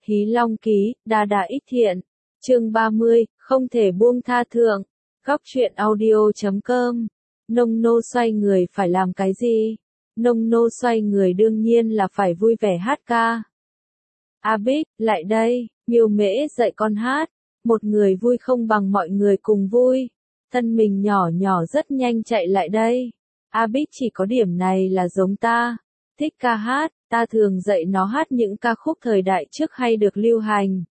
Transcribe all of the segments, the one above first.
Hí Long Ký, Đa Đa Ích Thiện. Chương 30, không thể buông tha thượng. Góc truyện audio.com. Nông nô xoay người phải làm cái gì? Nông nô xoay người đương nhiên là phải vui vẻ hát ca. A Bích, lại đây, Miêu Mễ dạy con hát. Một người vui không bằng mọi người cùng vui. Thân mình nhỏ nhỏ rất nhanh chạy lại đây. A Bích chỉ có điểm này là giống ta. Thích ca hát, ta thường dạy nó hát những ca khúc thời đại trước hay được lưu hành.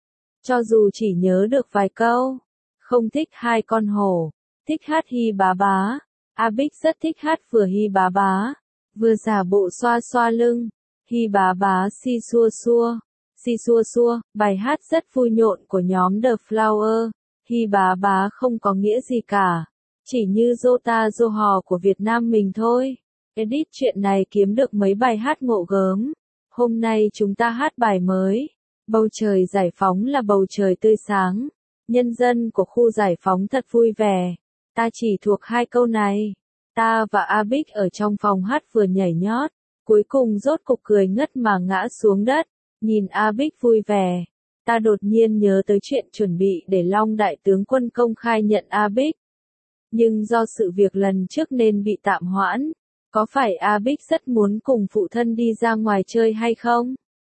Cho dù chỉ nhớ được vài câu. Không thích hai con hổ. Thích hát Hi Bá Bá. A Bích rất thích hát vừa Hi Bá Bá, vừa giả bộ xoa xoa lưng. Hi Bá Bá si xua xua. Si xua xua, bài hát rất vui nhộn của nhóm The Flower. Hi Bá Bá không có nghĩa gì cả. Chỉ như Jota Dô Hò của Việt Nam mình thôi. Edit chuyện này kiếm được mấy bài hát ngộ gớm. Hôm nay chúng ta hát bài mới. Bầu trời giải phóng là bầu trời tươi sáng. Nhân dân của khu giải phóng thật vui vẻ. Ta chỉ thuộc hai câu này. Ta và A Bích ở trong phòng hát vừa nhảy nhót. Cuối cùng rốt cục cười ngất mà ngã xuống đất. Nhìn A Bích vui vẻ. Ta đột nhiên nhớ tới chuyện chuẩn bị để Long Đại tướng quân công khai nhận A Bích. Nhưng do sự việc lần trước nên bị tạm hoãn. Có phải A Bích rất muốn cùng phụ thân đi ra ngoài chơi hay không?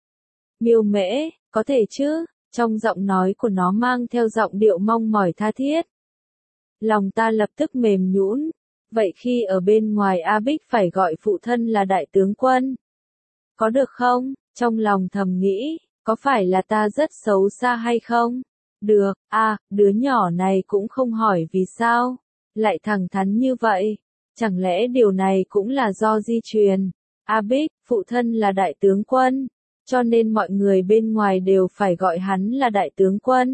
Miêu Mễ, có thể chứ, trong giọng nói của nó mang theo giọng điệu mong mỏi tha thiết. Lòng ta lập tức mềm nhũn. Vậy khi ở bên ngoài A Bích phải gọi phụ thân là đại tướng quân. Có được không? Trong lòng thầm nghĩ, có phải là ta rất xấu xa hay không? Được, đứa nhỏ này cũng không hỏi vì sao. Lại thẳng thắn như vậy. Chẳng lẽ điều này cũng là do di truyền? A Bích, phụ thân là đại tướng quân. Cho nên mọi người bên ngoài đều phải gọi hắn là đại tướng quân.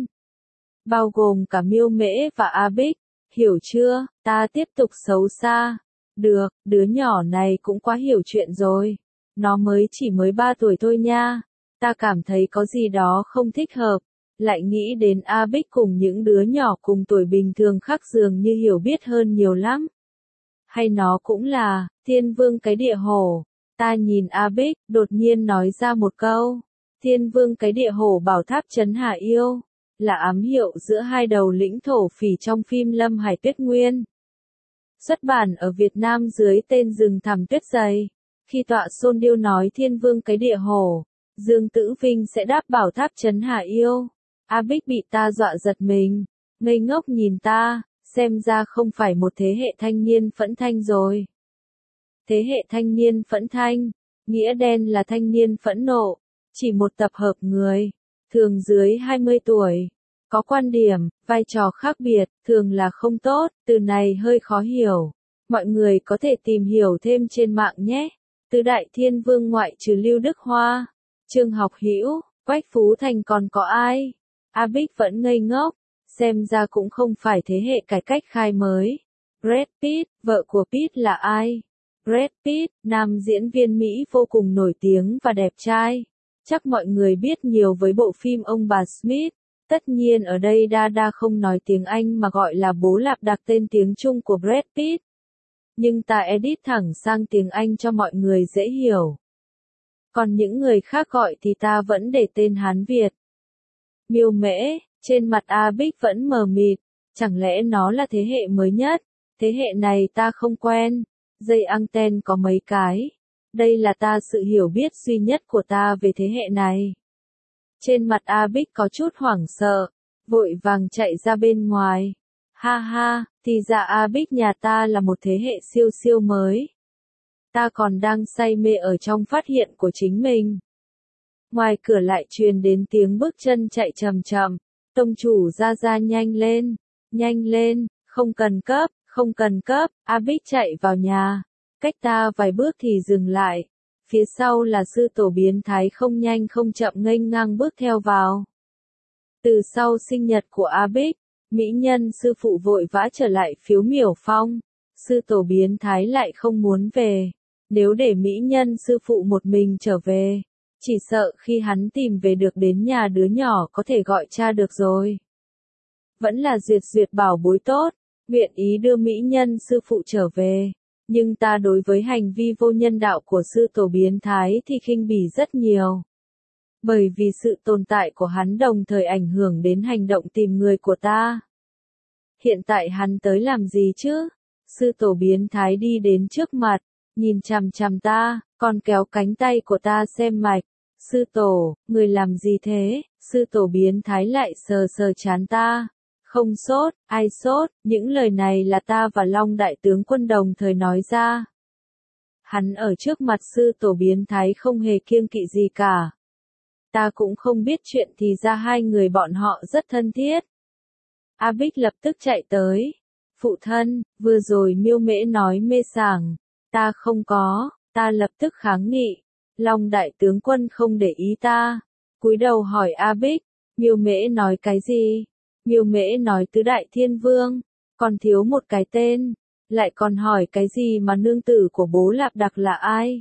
Bao gồm cả Miêu Mễ và A Bích. Hiểu chưa, ta tiếp tục xấu xa. Được, đứa nhỏ này cũng quá hiểu chuyện rồi. Nó chỉ mới 3 tuổi thôi nha. Ta cảm thấy có gì đó không thích hợp. Lại nghĩ đến A Bích cùng những đứa nhỏ cùng tuổi bình thường khác dường như hiểu biết hơn nhiều lắm. Hay nó cũng là, Thiên Vương cái địa hổ. Ta nhìn A Bích, đột nhiên nói ra một câu. Thiên Vương cái địa hổ bảo tháp trấn Hà Yêu. Là ám hiệu giữa hai đầu lĩnh thổ phỉ trong phim Lâm Hải Tuyết Nguyên. Xuất bản ở Việt Nam dưới tên Rừng Thẳm Tuyết Dày. Khi tọa Sôn Điêu nói Thiên Vương cái địa hổ, Dương Tử Vinh sẽ đáp bảo tháp trấn Hà Yêu. A Bích bị ta dọa giật mình, ngây ngốc nhìn ta, xem ra không phải một thế hệ thanh niên phẫn thanh rồi. Thế hệ thanh niên phẫn thanh, nghĩa đen là thanh niên phẫn nộ, chỉ một tập hợp người, thường dưới 20 tuổi, có quan điểm, vai trò khác biệt, thường là không tốt, từ này hơi khó hiểu. Mọi người có thể tìm hiểu thêm trên mạng nhé. Tứ đại thiên vương ngoại trừ Lưu Đức Hoa, Trương Học Hữu, Quách Phú Thành còn có ai? A Bích vẫn ngây ngốc, xem ra cũng không phải thế hệ cải cách khai mới. Brad Pitt, vợ của Pitt là ai? Brad Pitt, nam diễn viên Mỹ vô cùng nổi tiếng và đẹp trai. Chắc mọi người biết nhiều với bộ phim Ông bà Smith. Tất nhiên ở đây Đa không nói tiếng Anh mà gọi là bố lạp đặt tên tiếng Trung của Brad Pitt. Nhưng ta edit thẳng sang tiếng Anh cho mọi người dễ hiểu. Còn những người khác gọi thì ta vẫn để tên Hán Việt. Miêu Mễ, trên mặt A Bích vẫn mờ mịt, chẳng lẽ nó là thế hệ mới nhất? Thế hệ này ta không quen, dây anten có mấy cái. Đây là sự hiểu biết duy nhất của ta về thế hệ này. Trên mặt A Bích có chút hoảng sợ, vội vàng chạy ra bên ngoài. Ha ha, thì ra A Bích nhà ta là một thế hệ siêu siêu mới. Ta còn đang say mê ở trong phát hiện của chính mình. Ngoài cửa lại truyền đến tiếng bước chân chạy chậm chậm. Tông chủ ra nhanh lên, không cần cấp, A Bích chạy vào nhà. Cách ta vài bước thì dừng lại. Phía sau là sư tổ biến thái không nhanh không chậm nghênh ngang bước theo vào. Từ sau sinh nhật của A Bích, mỹ nhân sư phụ vội vã trở lại phiếu miểu phong. Sư tổ biến thái lại không muốn về. Nếu để mỹ nhân sư phụ một mình trở về, chỉ sợ khi hắn tìm về được đến nhà đứa nhỏ có thể gọi cha được rồi. Vẫn là duyệt bảo bối tốt, nguyện ý đưa mỹ nhân sư phụ trở về. Nhưng ta đối với hành vi vô nhân đạo của sư tổ biến thái thì khinh bỉ rất nhiều. Bởi vì sự tồn tại của hắn đồng thời ảnh hưởng đến hành động tìm người của ta. Hiện tại hắn tới làm gì chứ? Sư tổ biến thái đi đến trước mặt, nhìn chằm chằm ta, còn kéo cánh tay của ta xem mạch. Sư tổ, người làm gì thế? Sư tổ biến thái lại sờ sờ trán ta. Không sốt, ai sốt, những lời này là ta và Long đại tướng quân đồng thời nói ra. Hắn ở trước mặt sư tổ biến thái không hề kiêng kỵ gì cả. Ta cũng không biết chuyện thì ra hai người bọn họ rất thân thiết. A Bích lập tức chạy tới. Phụ thân, vừa rồi Miêu Mễ nói mê sảng. Ta không có, ta lập tức kháng nghị. Long đại tướng quân không để ý ta. Cúi đầu hỏi A Bích, Miêu Mễ nói cái gì? Miêu Mễ nói tứ đại thiên vương, còn thiếu một cái tên. Lại còn hỏi cái gì mà nương tử của bố Lạp Đặc là ai?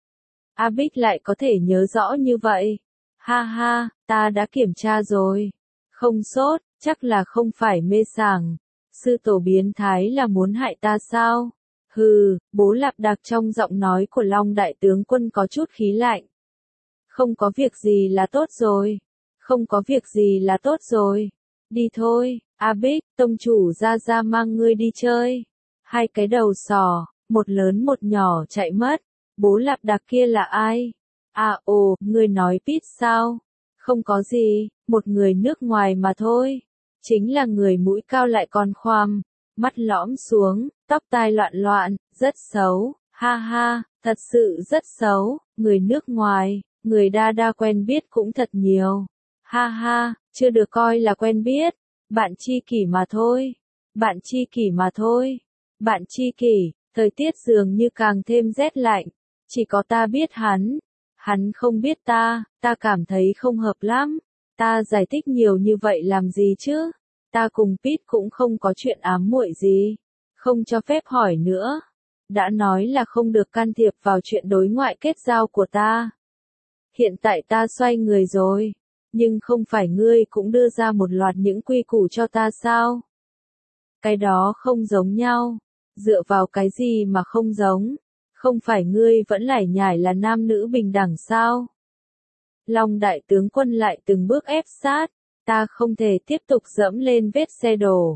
A Bích lại có thể nhớ rõ như vậy. Ha ha, ta đã kiểm tra rồi. Không sốt, chắc là không phải mê sảng. Sư tổ biến thái là muốn hại ta sao? Hừ, bố Lạp Đặc trong giọng nói của Long đại tướng quân có chút khí lạnh. Không có việc gì là tốt rồi. Không có việc gì là tốt rồi. Đi thôi, A Bích, tông chủ ra mang ngươi đi chơi. Hai cái đầu sò, một lớn một nhỏ chạy mất. Bố Lạp Đặc kia là ai? À ồ, ngươi nói Pít sao? Không có gì, một người nước ngoài mà thôi. Chính là người mũi cao lại còn khoằm, mắt lõm xuống, tóc tai loạn loạn, rất xấu. Ha ha, thật sự rất xấu. Người nước ngoài, người đa quen biết cũng thật nhiều. Ha ha, chưa được coi là quen biết. Bạn tri kỷ mà thôi. Bạn tri kỷ mà thôi. Bạn tri kỷ, thời tiết dường như càng thêm rét lạnh. Chỉ có ta biết hắn. Hắn không biết ta cảm thấy không hợp lắm. Ta giải thích nhiều như vậy làm gì chứ? Ta cùng Pít cũng không có chuyện ám muội gì. Không cho phép hỏi nữa. Đã nói là không được can thiệp vào chuyện đối ngoại kết giao của ta. Hiện tại ta xoay người rồi. Nhưng không phải ngươi cũng đưa ra một loạt những quy củ cho ta sao? Cái đó không giống nhau. Dựa vào cái gì mà không giống? Không phải ngươi vẫn lải nhải là nam nữ bình đẳng sao? Long đại tướng quân lại từng bước ép sát. Ta không thể tiếp tục dẫm lên vết xe đổ.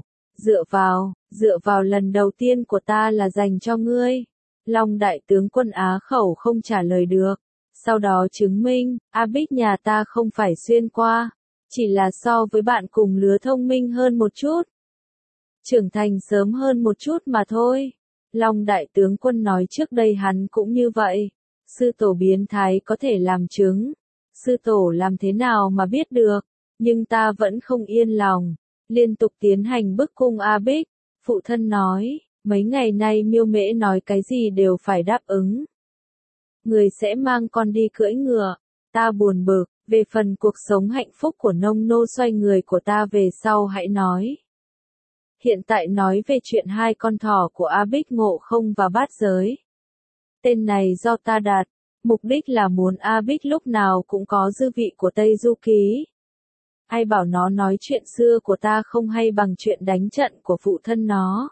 Dựa vào lần đầu tiên của ta là dành cho ngươi. Long đại tướng quân á khẩu không trả lời được. Sau đó chứng minh, A Bích nhà ta không phải xuyên qua. Chỉ là so với bạn cùng lứa thông minh hơn một chút. Trưởng thành sớm hơn một chút mà thôi. Long đại tướng quân nói trước đây hắn cũng như vậy. Sư tổ biến thái có thể làm chứng. Sư tổ làm thế nào mà biết được. Nhưng ta vẫn không yên lòng. Liên tục tiến hành bức cung A Bích. Phụ thân nói, mấy ngày nay Miêu Mễ nói cái gì đều phải đáp ứng. Người sẽ mang con đi cưỡi ngựa. Ta buồn bực, về phần cuộc sống hạnh phúc của nông nô xoay người của ta về sau hãy nói. Hiện tại nói về chuyện hai con thỏ của A Bích Ngộ Không và Bát Giới. Tên này do ta đặt, mục đích là muốn A Bích lúc nào cũng có dư vị của Tây Du Ký. Ai bảo nó nói chuyện xưa của ta không hay bằng chuyện đánh trận của phụ thân nó.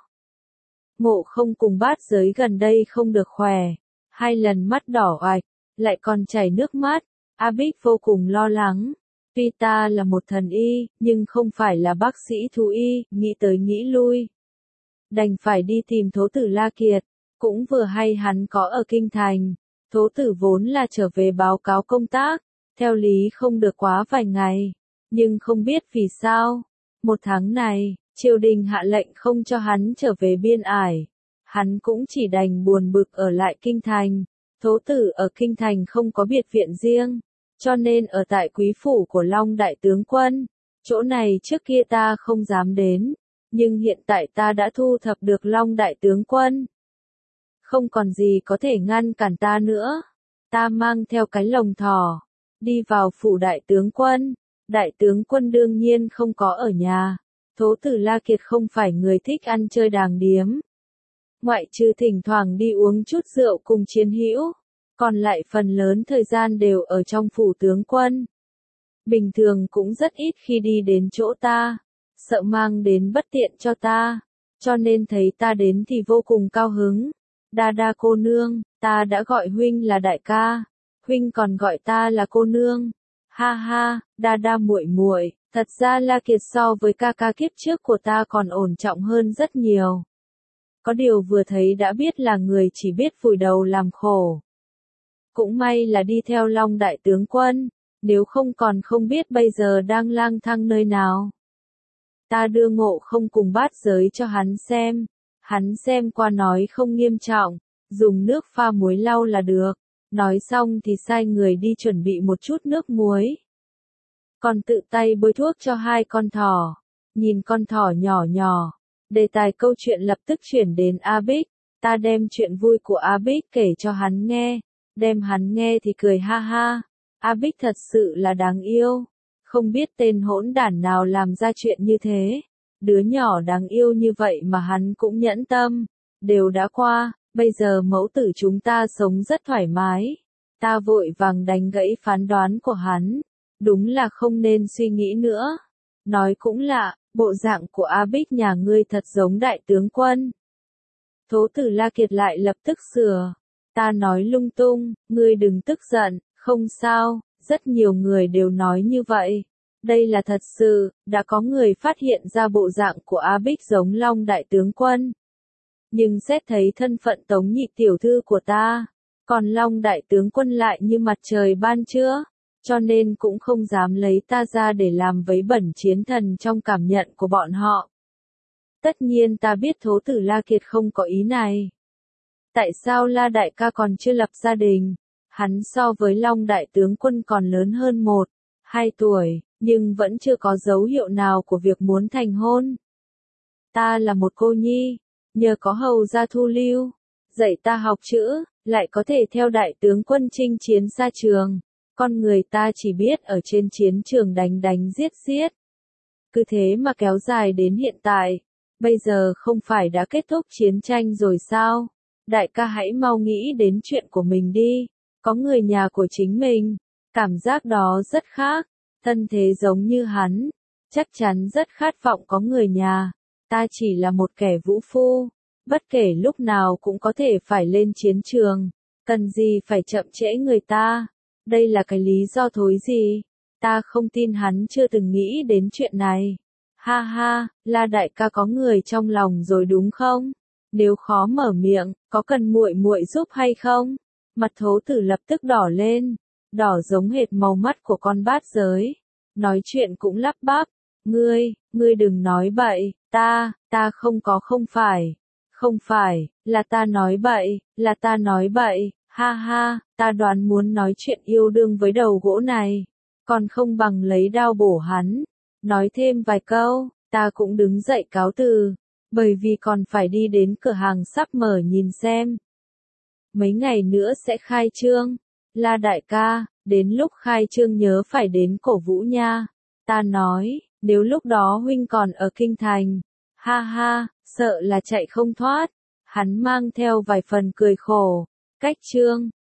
Ngộ Không cùng Bát Giới gần đây không được khỏe. 2 lần mắt đỏ oạch, lại còn chảy nước mắt. A Bích vô cùng lo lắng. Tuy ta là một thần y, nhưng không phải là bác sĩ thú y, nghĩ tới nghĩ lui. Đành phải đi tìm Thố tử La Kiệt. Cũng vừa hay hắn có ở kinh thành. Thố tử vốn là trở về báo cáo công tác. Theo lý không được quá vài ngày. Nhưng không biết vì sao. Một tháng này, triều đình hạ lệnh không cho hắn trở về biên ải. Hắn cũng chỉ đành buồn bực ở lại kinh thành. Thố tử ở kinh thành không có biệt viện riêng. Cho nên ở tại quý phủ của Long đại tướng quân. Chỗ này trước kia ta không dám đến. Nhưng hiện tại ta đã thu thập được Long đại tướng quân. Không còn gì có thể ngăn cản ta nữa. Ta mang theo cái lồng thỏ. Đi vào phủ đại tướng quân. Đại tướng quân đương nhiên không có ở nhà. Thố tử La Kiệt không phải người thích ăn chơi đàng điếm. Ngoại trừ thỉnh thoảng đi uống chút rượu cùng chiến hữu. Còn lại phần lớn thời gian đều ở trong phủ tướng quân. Bình thường cũng rất ít khi đi đến chỗ ta. Sợ mang đến bất tiện cho ta. Cho nên thấy ta đến thì vô cùng cao hứng. Đa cô nương, ta đã gọi huynh là đại ca. Huynh còn gọi ta là cô nương. Ha ha, đa đa muội muội, thật ra La Kiệt so với ca ca kiếp trước của ta còn ổn trọng hơn rất nhiều. Có điều vừa thấy đã biết là người chỉ biết vùi đầu làm khổ. Cũng may là đi theo Long đại tướng quân, nếu không còn không biết bây giờ đang lang thang nơi nào. Ta đưa Ngộ Không cùng bát giới cho hắn xem qua nói không nghiêm trọng, dùng nước pha muối lau là được. Nói xong thì sai người đi chuẩn bị một chút nước muối. Còn tự tay bôi thuốc cho hai con thỏ. Nhìn con thỏ nhỏ nhỏ. Đề tài câu chuyện lập tức chuyển đến A Bích. Ta đem chuyện vui của A Bích kể cho hắn nghe. Đem hắn nghe thì cười ha ha. A Bích thật sự là đáng yêu. Không biết tên hỗn đản nào làm ra chuyện như thế. Đứa nhỏ đáng yêu như vậy mà hắn cũng nhẫn tâm. Đều đã qua. Bây giờ mẫu tử chúng ta sống rất thoải mái. Ta vội vàng đánh gãy phán đoán của hắn. Đúng là không nên suy nghĩ nữa. Nói cũng lạ, bộ dạng của A Bích nhà ngươi thật giống đại tướng quân. Thố tử La Kiệt lại lập tức sửa. Ta nói lung tung, ngươi đừng tức giận, không sao, rất nhiều người đều nói như vậy. Đây là thật sự, đã có người phát hiện ra bộ dạng của A Bích giống Long đại tướng quân. Nhưng xét thấy thân phận Tống nhị tiểu thư của ta, còn Long đại tướng quân lại như mặt trời ban trưa, cho nên cũng không dám lấy ta ra để làm vấy bẩn chiến thần trong cảm nhận của bọn họ. Tất nhiên ta biết Thố tử La Kiệt không có ý này. Tại sao La đại ca còn chưa lập gia đình? Hắn so với Long đại tướng quân còn lớn hơn 1-2 tuổi, nhưng vẫn chưa có dấu hiệu nào của việc muốn thành hôn. Ta là một cô nhi. Nhờ có hầu gia thu lưu, dạy ta học chữ, lại có thể theo đại tướng quân chinh chiến xa trường. Con người ta chỉ biết ở trên chiến trường đánh đánh giết giết. Cứ thế mà kéo dài đến hiện tại. Bây giờ không phải đã kết thúc chiến tranh rồi sao? Đại ca hãy mau nghĩ đến chuyện của mình đi. Có người nhà của chính mình. Cảm giác đó rất khác. Thân thế giống như hắn. Chắc chắn rất khát vọng có người nhà. Ta chỉ là một kẻ vũ phu, bất kể lúc nào cũng có thể phải lên chiến trường, cần gì phải chậm trễ người ta, đây là cái lý do thối gì, ta không tin hắn chưa từng nghĩ đến chuyện này. Ha ha, La đại ca có người trong lòng rồi đúng không? Nếu khó mở miệng, có cần muội muội giúp hay không? Mặt Thố tử lập tức đỏ lên, đỏ giống hệt màu mắt của con bát giới, nói chuyện cũng lắp bắp. Ngươi đừng nói bậy, ta không phải, là ta nói bậy, ha ha, ta đoán muốn nói chuyện yêu đương với đầu gỗ này, còn không bằng lấy đao bổ hắn, nói thêm vài câu, ta cũng đứng dậy cáo từ, bởi vì còn phải đi đến cửa hàng sắp mở nhìn xem. Mấy ngày nữa sẽ khai trương, La đại ca, đến lúc khai trương nhớ phải đến cổ vũ nha, ta nói. Nếu lúc đó huynh còn ở kinh thành, ha ha, sợ là chạy không thoát. Hắn mang theo vài phần cười khổ. Cách trương,